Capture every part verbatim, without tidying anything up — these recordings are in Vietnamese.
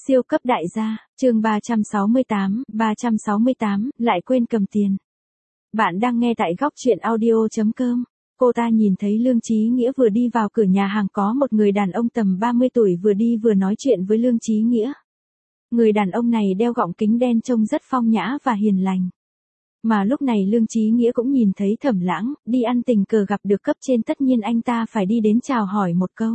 Siêu cấp đại gia, chương ba trăm sáu mươi tám, ba trăm sáu mươi tám, lại quên cầm tiền. Bạn đang nghe tại góc truyện audio chấm com. Cô ta nhìn thấy Lương Chí Nghĩa vừa đi vào cửa nhà hàng, có một người đàn ông tầm ba mươi tuổi vừa đi vừa nói chuyện với Lương Chí Nghĩa. Người đàn ông này đeo gọng kính đen trông rất phong nhã và hiền lành. Mà lúc này Lương Chí Nghĩa cũng nhìn thấy Thẩm Lãng, đi ăn tình cờ gặp được cấp trên, tất nhiên anh ta phải đi đến chào hỏi một câu.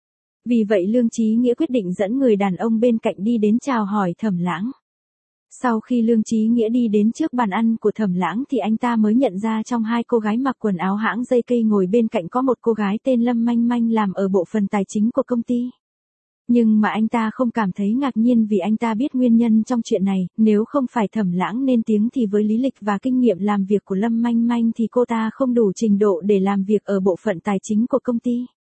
Vì vậy Lương Chí Nghĩa quyết định dẫn người đàn ông bên cạnh đi đến chào hỏi Thẩm Lãng. Sau khi Lương Chí Nghĩa đi đến trước bàn ăn của Thẩm Lãng thì anh ta mới nhận ra trong hai cô gái mặc quần áo hãng dây cây ngồi bên cạnh có một cô gái tên Lâm Manh Manh làm ở bộ phận tài chính của công ty. Nhưng mà anh ta không cảm thấy ngạc nhiên vì anh ta biết nguyên nhân trong chuyện này, nếu không phải Thẩm Lãng lên tiếng thì với lý lịch và kinh nghiệm làm việc của Lâm Manh Manh thì cô ta không đủ trình độ để làm việc ở bộ phận tài chính của công ty.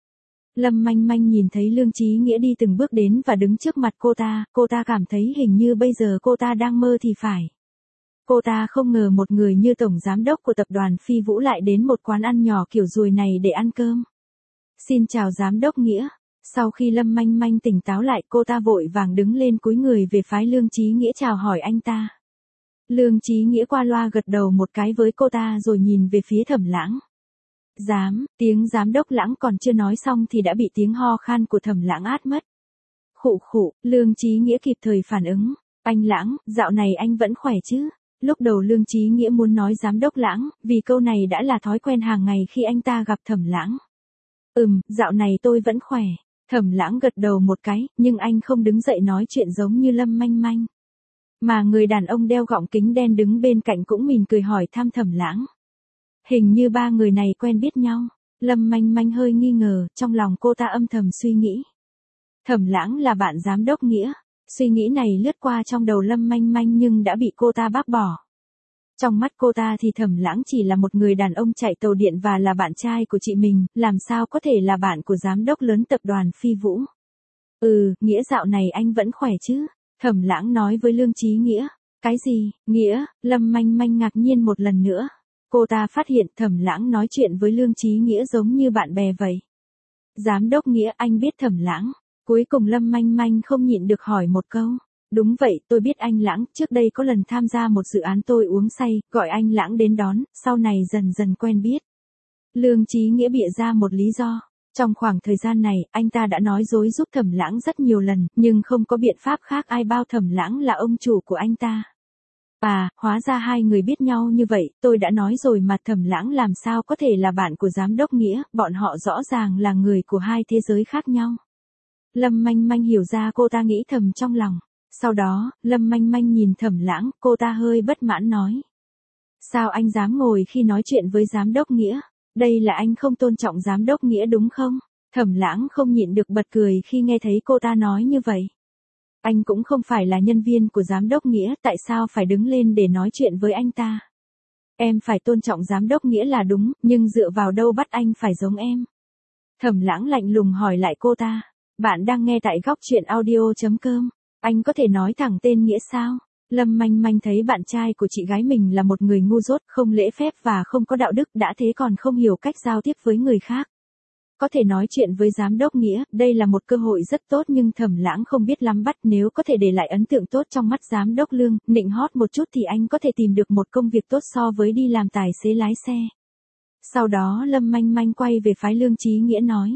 Lâm Manh Manh nhìn thấy Lương Chí Nghĩa đi từng bước đến và đứng trước mặt cô ta, cô ta cảm thấy hình như bây giờ cô ta đang mơ thì phải. Cô ta không ngờ một người như tổng giám đốc của tập đoàn Phi Vũ lại đến một quán ăn nhỏ kiểu ruồi này để ăn cơm. Xin chào giám đốc Nghĩa. Sau khi Lâm Manh Manh tỉnh táo lại, cô ta vội vàng đứng lên cúi người về phái Lương Chí Nghĩa chào hỏi anh ta. Lương Chí Nghĩa qua loa gật đầu một cái với cô ta rồi nhìn về phía Thẩm Lãng. Giám, tiếng giám đốc Lãng còn chưa nói xong thì đã bị tiếng ho khan của Thẩm Lãng át mất. Khụ khụ, Lương Chí Nghĩa kịp thời phản ứng. Anh Lãng, dạo này anh vẫn khỏe chứ? Lúc đầu Lương Chí Nghĩa muốn nói giám đốc Lãng, vì câu này đã là thói quen hàng ngày khi anh ta gặp Thẩm Lãng. Ừm, dạo này tôi vẫn khỏe. Thẩm Lãng gật đầu một cái, nhưng anh không đứng dậy nói chuyện giống như Lâm Manh Manh. Mà người đàn ông đeo gọng kính đen đứng bên cạnh cũng mỉm cười hỏi thăm Thẩm Lãng. Hình như ba người này quen biết nhau. Lâm Manh Manh hơi nghi ngờ, trong lòng cô ta âm thầm suy nghĩ. Thẩm Lãng là bạn giám đốc Nghĩa. Suy nghĩ này lướt qua trong đầu Lâm Manh Manh nhưng đã bị cô ta bác bỏ. Trong mắt cô ta thì Thẩm Lãng chỉ là một người đàn ông chạy tàu điện và là bạn trai của chị mình, làm sao có thể là bạn của giám đốc lớn tập đoàn Phi Vũ. Ừ, Nghĩa dạo này anh vẫn khỏe chứ? Thẩm Lãng nói với Lương Chí Nghĩa. Cái gì, Nghĩa? Lâm Manh Manh ngạc nhiên một lần nữa. Cô ta phát hiện Thẩm Lãng nói chuyện với Lương Chí Nghĩa giống như bạn bè vậy. Giám đốc Nghĩa, anh biết Thẩm Lãng. Cuối cùng Lâm Manh Manh không nhịn được hỏi một câu. Đúng vậy, tôi biết anh Lãng, trước đây có lần tham gia một dự án tôi uống say, gọi anh Lãng đến đón, sau này dần dần quen biết. Lương Chí Nghĩa bịa ra một lý do. Trong khoảng thời gian này, anh ta đã nói dối giúp Thẩm Lãng rất nhiều lần, nhưng không có biện pháp khác ai bao Thẩm Lãng là ông chủ của anh ta. À, hóa ra hai người biết nhau như vậy, tôi đã nói rồi mà, Thẩm Lãng làm sao có thể là bạn của giám đốc Nghĩa, bọn họ rõ ràng là người của hai thế giới khác nhau. Lâm Manh Manh hiểu ra, cô ta nghĩ thầm trong lòng. Sau đó, Lâm Manh Manh nhìn Thẩm Lãng, cô ta hơi bất mãn nói. Sao anh dám ngồi khi nói chuyện với giám đốc Nghĩa? Đây là anh không tôn trọng giám đốc Nghĩa đúng không? Thẩm Lãng không nhịn được bật cười khi nghe thấy cô ta nói như vậy. Anh cũng không phải là nhân viên của giám đốc Nghĩa, tại sao phải đứng lên để nói chuyện với anh ta? Em phải tôn trọng giám đốc Nghĩa là đúng, nhưng dựa vào đâu bắt anh phải giống em? Thẩm Lãng lạnh lùng hỏi lại cô ta. Bạn đang nghe tại góc truyện audio chấm com. Anh có thể nói thẳng tên Nghĩa sao? Lâm Manh Manh thấy bạn trai của chị gái mình là một người ngu dốt, không lễ phép và không có đạo đức, đã thế còn không hiểu cách giao tiếp với người khác. Có thể nói chuyện với giám đốc Nghĩa, đây là một cơ hội rất tốt, nhưng Thẩm Lãng không biết lắm bắt, nếu có thể để lại ấn tượng tốt trong mắt giám đốc Lương, nịnh hót một chút thì anh có thể tìm được một công việc tốt so với đi làm tài xế lái xe. Sau đó Lâm Manh Manh quay về phái Lương Chí Nghĩa nói.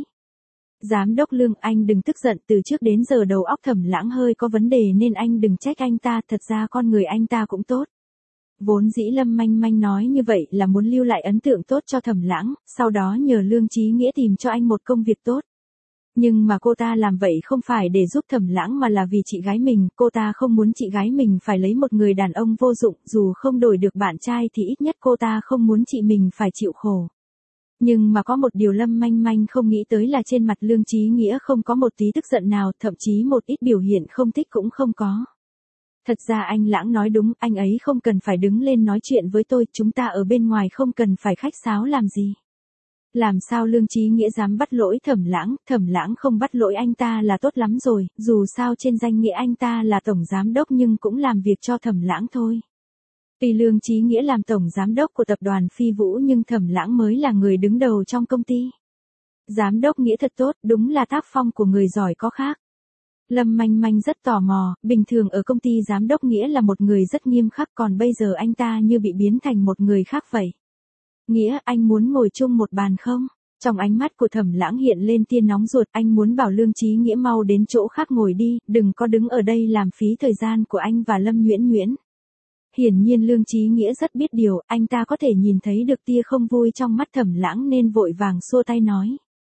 Giám đốc Lương, anh đừng tức giận, từ trước đến giờ đầu óc Thẩm Lãng hơi có vấn đề nên anh đừng trách anh ta, thật ra con người anh ta cũng tốt. Vốn dĩ Lâm Manh Manh nói như vậy là muốn lưu lại ấn tượng tốt cho Thẩm Lãng, sau đó nhờ Lương Chí Nghĩa tìm cho anh một công việc tốt. Nhưng mà cô ta làm vậy không phải để giúp Thẩm Lãng mà là vì chị gái mình, cô ta không muốn chị gái mình phải lấy một người đàn ông vô dụng, dù không đổi được bạn trai thì ít nhất cô ta không muốn chị mình phải chịu khổ. Nhưng mà có một điều Lâm Manh Manh không nghĩ tới là trên mặt Lương Chí Nghĩa không có một tí tức giận nào, thậm chí một ít biểu hiện không thích cũng không có. Thật ra anh Lãng nói đúng, anh ấy không cần phải đứng lên nói chuyện với tôi, chúng ta ở bên ngoài không cần phải khách sáo làm gì. Làm sao Lương Chí Nghĩa dám bắt lỗi Thẩm Lãng, Thẩm Lãng không bắt lỗi anh ta là tốt lắm rồi, dù sao trên danh nghĩa anh ta là tổng giám đốc nhưng cũng làm việc cho Thẩm Lãng thôi. Tuy Lương Chí Nghĩa làm tổng giám đốc của tập đoàn Phi Vũ nhưng Thẩm Lãng mới là người đứng đầu trong công ty. Giám đốc Nghĩa thật tốt, đúng là tác phong của người giỏi có khác. Lâm Manh Manh rất tò mò, bình thường ở công ty giám đốc Nghĩa là một người rất nghiêm khắc, còn bây giờ anh ta như bị biến thành một người khác vậy. Nghĩa, anh muốn ngồi chung một bàn không? Trong ánh mắt của Thẩm Lãng hiện lên tia nóng ruột, anh muốn bảo Lương Chí Nghĩa mau đến chỗ khác ngồi đi, đừng có đứng ở đây làm phí thời gian của anh và Lâm Nhuyễn Nhuyễn. Hiển nhiên Lương Chí Nghĩa rất biết điều, anh ta có thể nhìn thấy được tia không vui trong mắt Thẩm Lãng nên vội vàng xua tay nói.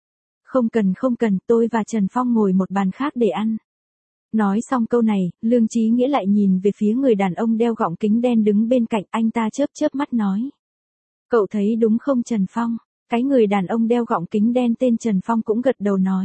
Không cần không cần, tôi và Trần Phong ngồi một bàn khác để ăn. Nói xong câu này, Lương Chí Nghĩa lại nhìn về phía người đàn ông đeo gọng kính đen đứng bên cạnh, anh ta chớp chớp mắt nói. Cậu thấy đúng không Trần Phong? Cái người đàn ông đeo gọng kính đen tên Trần Phong cũng gật đầu nói.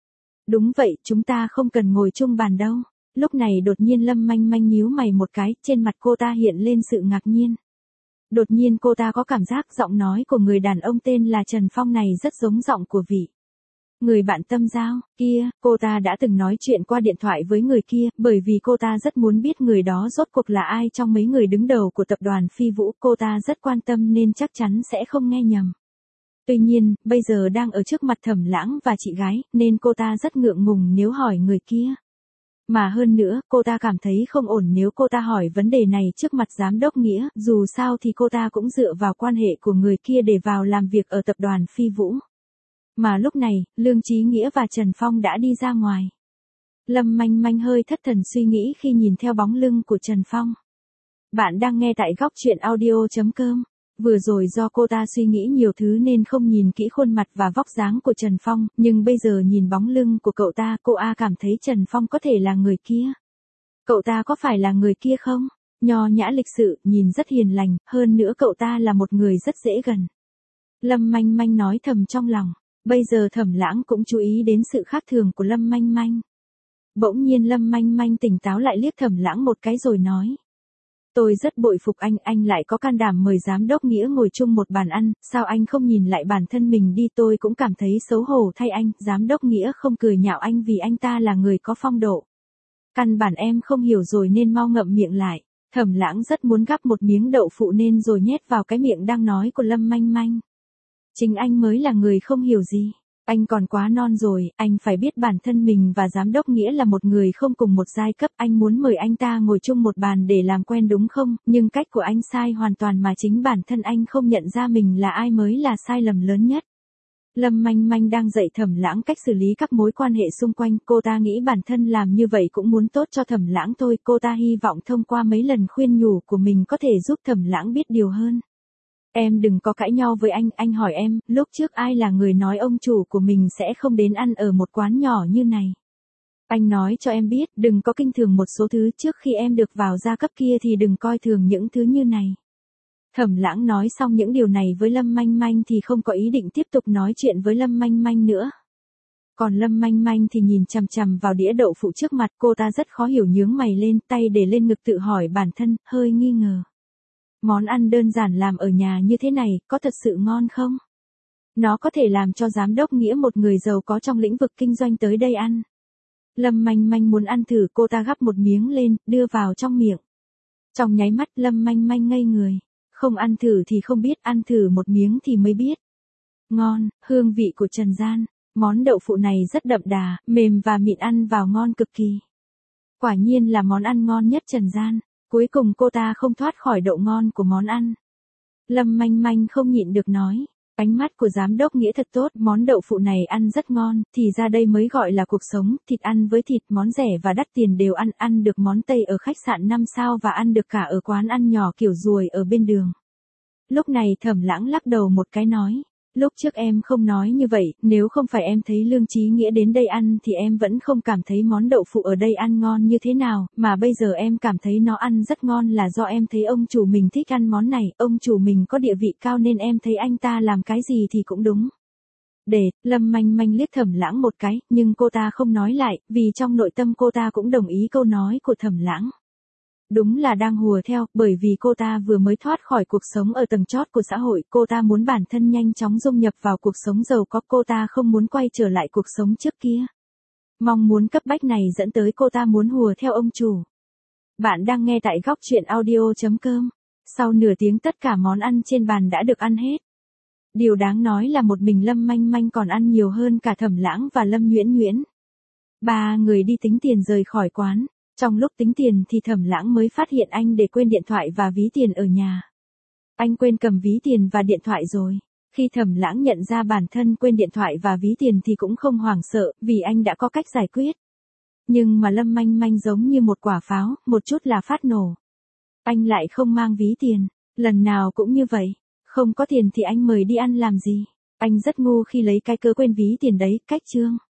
Đúng vậy, chúng ta không cần ngồi chung bàn đâu. Lúc này đột nhiên Lâm Manh Manh nhíu mày một cái, trên mặt cô ta hiện lên sự ngạc nhiên. Đột nhiên cô ta có cảm giác giọng nói của người đàn ông tên là Trần Phong này rất giống giọng của vị người bạn tâm giao kia. Cô ta đã từng nói chuyện qua điện thoại với người kia, bởi vì cô ta rất muốn biết người đó rốt cuộc là ai trong mấy người đứng đầu của tập đoàn Phi Vũ. Cô ta rất quan tâm nên chắc chắn sẽ không nghe nhầm. Tuy nhiên, bây giờ đang ở trước mặt Thẩm Lãng và chị gái, nên cô ta rất ngượng ngùng nếu hỏi người kia. Mà hơn nữa, cô ta cảm thấy không ổn nếu cô ta hỏi vấn đề này trước mặt giám đốc Nghĩa, dù sao thì cô ta cũng dựa vào quan hệ của người kia để vào làm việc ở tập đoàn Phi Vũ. Mà lúc này, Lương Chí Nghĩa và Trần Phong đã đi ra ngoài. Lâm Manh Manh hơi thất thần suy nghĩ khi nhìn theo bóng lưng của Trần Phong. Bạn đang nghe tại góc truyện audio chấm com. Vừa rồi do cô ta suy nghĩ nhiều thứ nên không nhìn kỹ khuôn mặt và vóc dáng của Trần Phong, nhưng bây giờ nhìn bóng lưng của cậu ta, cô A cảm thấy Trần Phong có thể là người kia. Cậu ta có phải là người kia không? Nho nhã lịch sự, nhìn rất hiền lành, hơn nữa cậu ta là một người rất dễ gần. Lâm Manh Manh nói thầm trong lòng. Bây giờ Thẩm Lãng cũng chú ý đến sự khác thường của Lâm Manh Manh. Bỗng nhiên Lâm Manh Manh tỉnh táo lại liếc Thẩm Lãng một cái rồi nói. Tôi rất bội phục anh, anh lại có can đảm mời giám đốc Nghĩa ngồi chung một bàn ăn, sao anh không nhìn lại bản thân mình đi? Tôi cũng cảm thấy xấu hổ thay anh, giám đốc Nghĩa không cười nhạo anh vì anh ta là người có phong độ. Căn bản em không hiểu rồi nên mau ngậm miệng lại. Thẩm Lãng rất muốn gắp một miếng đậu phụ nên rồi nhét vào cái miệng đang nói của Lâm Manh Manh. Chính anh mới là người không hiểu gì. Anh còn quá non rồi, anh phải biết bản thân mình và giám đốc Nghĩa là một người không cùng một giai cấp. Anh muốn mời anh ta ngồi chung một bàn để làm quen đúng không? Nhưng cách của anh sai hoàn toàn mà chính bản thân anh không nhận ra mình là ai mới là sai lầm lớn nhất. Lâm Manh Manh đang dạy Thẩm Lãng cách xử lý các mối quan hệ xung quanh. Cô ta nghĩ bản thân làm như vậy cũng muốn tốt cho Thẩm Lãng thôi. Cô ta hy vọng thông qua mấy lần khuyên nhủ của mình có thể giúp Thẩm Lãng biết điều hơn. Em đừng có cãi nhau với anh, anh hỏi em, lúc trước ai là người nói ông chủ của mình sẽ không đến ăn ở một quán nhỏ như này? Anh nói cho em biết, đừng có kinh thường một số thứ, trước khi em được vào gia cấp kia thì đừng coi thường những thứ như này. Thẩm Lãng nói xong những điều này với Lâm Manh Manh thì không có ý định tiếp tục nói chuyện với Lâm Manh Manh nữa. Còn Lâm Manh Manh thì nhìn chằm chằm vào đĩa đậu phụ trước mặt, cô ta rất khó hiểu, nhướng mày lên, tay để lên ngực tự hỏi bản thân, hơi nghi ngờ. Món ăn đơn giản làm ở nhà như thế này, có thật sự ngon không? Nó có thể làm cho giám đốc Nghĩa một người giàu có trong lĩnh vực kinh doanh tới đây ăn. Lâm Manh Manh muốn ăn thử, cô ta gắp một miếng lên, đưa vào trong miệng. Trong nháy mắt Lâm Manh Manh ngây người. Không ăn thử thì không biết, ăn thử một miếng thì mới biết. Ngon, hương vị của trần gian. Món đậu phụ này rất đậm đà, mềm và mịn, ăn vào ngon cực kỳ. Quả nhiên là món ăn ngon nhất trần gian. Cuối cùng cô ta không thoát khỏi độ ngon của món ăn. Lâm Manh Manh không nhịn được nói. Ánh mắt của giám đốc Nghĩa thật tốt, món đậu phụ này ăn rất ngon, thì ra đây mới gọi là cuộc sống, thịt ăn với thịt, món rẻ và đắt tiền đều ăn, ăn được món Tây ở khách sạn năm sao và ăn được cả ở quán ăn nhỏ kiểu ruồi ở bên đường. Lúc này Thẩm Lãng lắc đầu một cái nói. Lúc trước em không nói như vậy, nếu không phải em thấy Lương Chí Nghĩa đến đây ăn thì em vẫn không cảm thấy món đậu phụ ở đây ăn ngon như thế nào, mà bây giờ em cảm thấy nó ăn rất ngon là do em thấy ông chủ mình thích ăn món này, ông chủ mình có địa vị cao nên em thấy anh ta làm cái gì thì cũng đúng. Để, Lâm Manh Manh liếc Thẩm Lãng một cái, nhưng cô ta không nói lại, vì trong nội tâm cô ta cũng đồng ý câu nói của Thẩm Lãng. Đúng là đang hùa theo, bởi vì cô ta vừa mới thoát khỏi cuộc sống ở tầng chót của xã hội, cô ta muốn bản thân nhanh chóng dung nhập vào cuộc sống giàu có, cô ta không muốn quay trở lại cuộc sống trước kia. Mong muốn cấp bách này dẫn tới cô ta muốn hùa theo ông chủ. Bạn đang nghe tại góc truyện audio chấm com. Sau nửa tiếng tất cả món ăn trên bàn đã được ăn hết. Điều đáng nói là một mình Lâm Manh Manh còn ăn nhiều hơn cả Thẩm Lãng và Lâm Nhuyễn Nhuyễn. Ba người đi tính tiền rời khỏi quán. Trong lúc tính tiền thì Thẩm Lãng mới phát hiện anh để quên điện thoại và ví tiền ở nhà. Anh quên cầm ví tiền và điện thoại rồi. Khi Thẩm Lãng nhận ra bản thân quên điện thoại và ví tiền thì cũng không hoảng sợ, vì anh đã có cách giải quyết. Nhưng mà Lâm Manh Manh giống như một quả pháo, một chút là phát nổ. Anh lại không mang ví tiền, lần nào cũng như vậy. Không có tiền thì anh mời đi ăn làm gì. Anh rất ngu khi lấy cái cớ quên ví tiền đấy, cách chương.